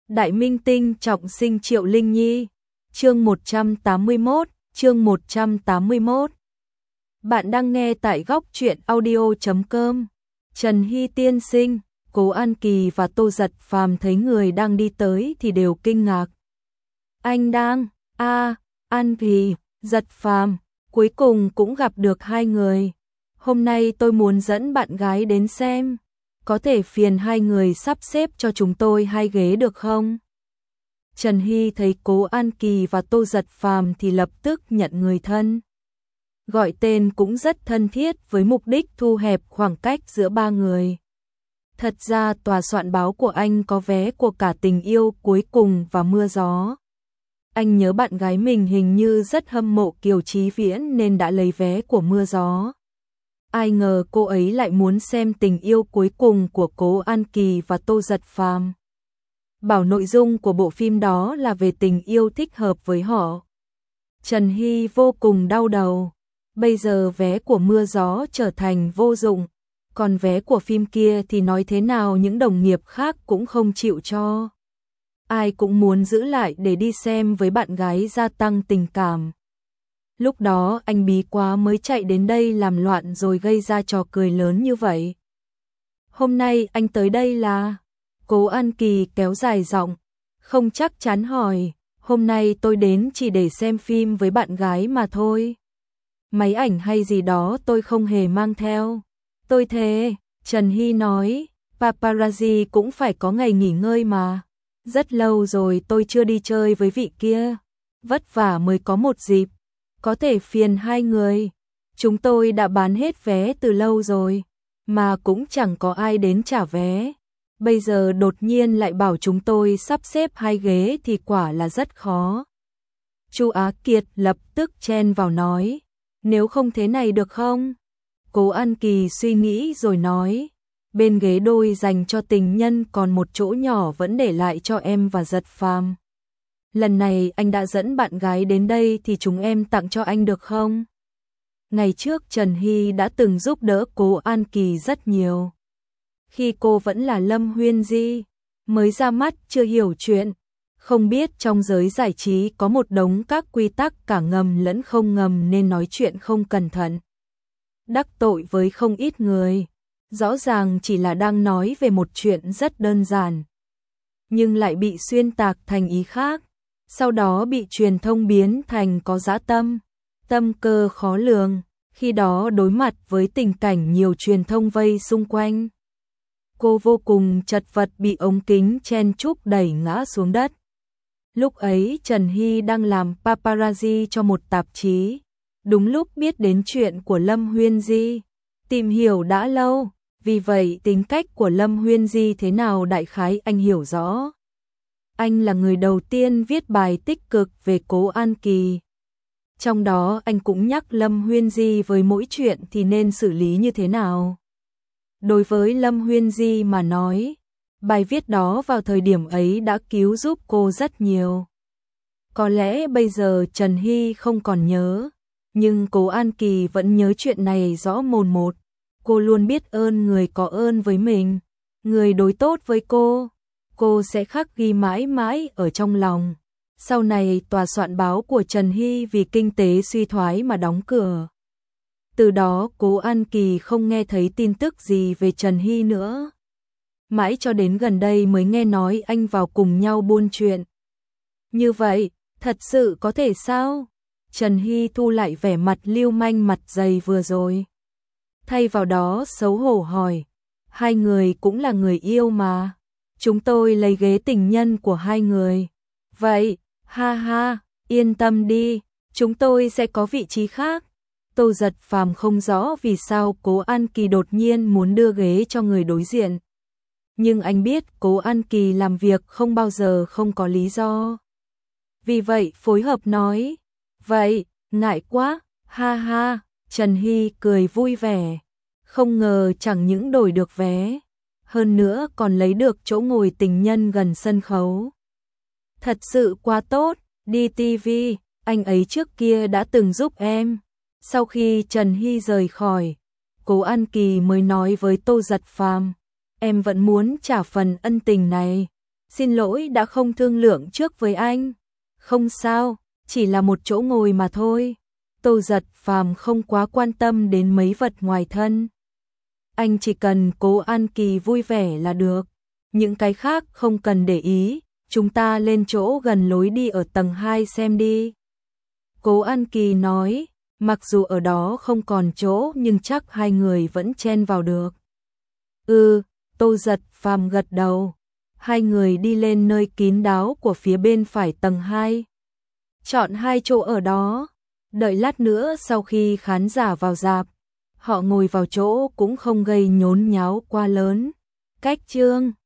Đại minh tinh trọng sinh Triệu Linh Nhi. Chương 181. Bạn đang nghe tại góc truyện audio.com. Trần Hy tiên sinh, Cố An Kỳ và Tô Giật Phàm thấy người đang đi tới thì đều kinh ngạc. Anh đang, An Kỳ, Giật Phàm, cuối cùng cũng gặp được hai người. Hôm nay tôi muốn dẫn bạn gái đến xem. Có thể phiền hai người sắp xếp cho chúng tôi 2 ghế được không? Trần Hy thấy Cố An Kỳ và Tô Giật Phàm thì lập tức nhận người thân. Gọi tên cũng rất thân thiết với mục đích thu hẹp khoảng cách giữa ba người. Thật ra tòa soạn báo của anh có vé của cả Tình yêu cuối cùng và Mưa gió. Anh nhớ bạn gái mình hình như rất hâm mộ Kiều Chí Viễn nên đã lấy vé của Mưa gió. Ai ngờ cô ấy lại muốn xem Tình yêu cuối cùng của Cố An Kỳ và Tô Giật Phàm. Bảo nội dung của bộ phim đó là về tình yêu thích hợp với họ. Trần Hy vô cùng đau đầu. Bây giờ vé của Mưa gió trở thành vô dụng. Còn vé của phim kia thì nói thế nào những đồng nghiệp khác cũng không chịu cho. Ai cũng muốn giữ lại để đi xem với bạn gái gia tăng tình cảm. Lúc đó anh bí quá mới chạy đến đây làm loạn rồi gây ra trò cười lớn như vậy. Hôm nay anh tới đây là... Cố An Kỳ kéo dài giọng, không chắc chắn hỏi, hôm nay tôi đến chỉ để xem phim với bạn gái mà thôi. Máy ảnh hay gì đó tôi không hề mang theo. Tôi thề, Trần Hy nói, paparazzi cũng phải có ngày nghỉ ngơi mà. Rất lâu rồi tôi chưa đi chơi với vị kia. Vất vả mới có một dịp. Có thể phiền hai người. Chúng tôi đã bán hết vé từ lâu rồi, mà cũng chẳng có ai đến trả vé. Bây giờ đột nhiên lại bảo chúng tôi sắp xếp 2 ghế thì quả là rất khó. Chu Á Kiệt lập tức chen vào nói, nếu không thế này được không? Cố An Kỳ suy nghĩ rồi nói, bên ghế đôi dành cho tình nhân còn một chỗ nhỏ vẫn để lại cho em và Giật Phàm. Lần này anh đã dẫn bạn gái đến đây thì chúng em tặng cho anh được không? Ngày trước Trần Hy đã từng giúp đỡ Cố An Kỳ rất nhiều. Khi cô vẫn là Lâm Huyên Di, mới ra mắt chưa hiểu chuyện, không biết trong giới giải trí có một đống các quy tắc cả ngầm lẫn không ngầm nên nói chuyện không cẩn thận. Đắc tội với không ít người, rõ ràng chỉ là đang nói về một chuyện rất đơn giản. Nhưng lại bị xuyên tạc thành ý khác, sau đó bị truyền thông biến thành có dã tâm, tâm cơ khó lường, khi đó đối mặt với tình cảnh nhiều truyền thông vây xung quanh. Cô vô cùng chật vật bị ống kính chen chúc đẩy ngã xuống đất. Lúc ấy Trần Hy đang làm paparazzi cho một tạp chí. Đúng lúc biết đến chuyện của Lâm Huyên Di. Tìm hiểu đã lâu, vì vậy tính cách của Lâm Huyên Di thế nào đại khái anh hiểu rõ. Anh là người đầu tiên viết bài tích cực về Cố An Kỳ. Trong đó anh cũng nhắc Lâm Huyên Di với mỗi chuyện thì nên xử lý như thế nào. Đối với Lâm Huyên Di mà nói, bài viết đó vào thời điểm ấy đã cứu giúp cô rất nhiều. Có lẽ bây giờ Trần Hy không còn nhớ, nhưng Cố An Kỳ vẫn nhớ chuyện này rõ mồn một. Cô luôn biết ơn người có ơn với mình, người đối tốt với cô sẽ khắc ghi mãi mãi ở trong lòng. Sau này tòa soạn báo của Trần Hy vì kinh tế suy thoái mà đóng cửa. Từ đó Cố An Kỳ không nghe thấy tin tức gì về Trần Hy nữa. Mãi cho đến gần đây mới nghe nói anh vào cùng nhau buôn chuyện. Như vậy, thật sự có thể sao? Trần Hy thu lại vẻ mặt lưu manh mặt dày vừa rồi. Thay vào đó xấu hổ hỏi, hai người cũng là người yêu mà. Chúng tôi lấy ghế tình nhân của hai người. Vậy, ha ha, yên tâm đi, chúng tôi sẽ có vị trí khác. Tô Giật Phàm không rõ vì sao Cố An Kỳ đột nhiên muốn đưa ghế cho người đối diện. Nhưng anh biết Cố An Kỳ làm việc không bao giờ không có lý do. Vì vậy phối hợp nói, vậy, ngại quá, ha ha, Trần Hy cười vui vẻ. Không ngờ chẳng những đổi được vé, hơn nữa còn lấy được chỗ ngồi tình nhân gần sân khấu. Thật sự quá tốt, đi TV, anh ấy trước kia đã từng giúp em. Sau khi Trần Hy rời khỏi, Cố An Kỳ mới nói với Tô Giật Phàm, em vẫn muốn trả phần ân tình này. Xin lỗi đã không thương lượng trước với anh. Không sao, chỉ là một chỗ ngồi mà thôi. Tô Giật Phàm không quá quan tâm đến mấy vật ngoài thân. Anh chỉ cần Cố An Kỳ vui vẻ là được. Những cái khác không cần để ý, chúng ta lên chỗ gần lối đi ở tầng 2 xem đi. Cố An Kỳ nói, mặc dù ở đó không còn chỗ nhưng chắc hai người vẫn chen vào được. Tô Giật Phàm gật đầu. Hai người đi lên nơi kín đáo của phía bên phải tầng 2. Chọn hai chỗ ở đó. Đợi lát nữa sau khi khán giả vào rạp, họ ngồi vào chỗ cũng không gây nhốn nháo quá lớn. Cách chương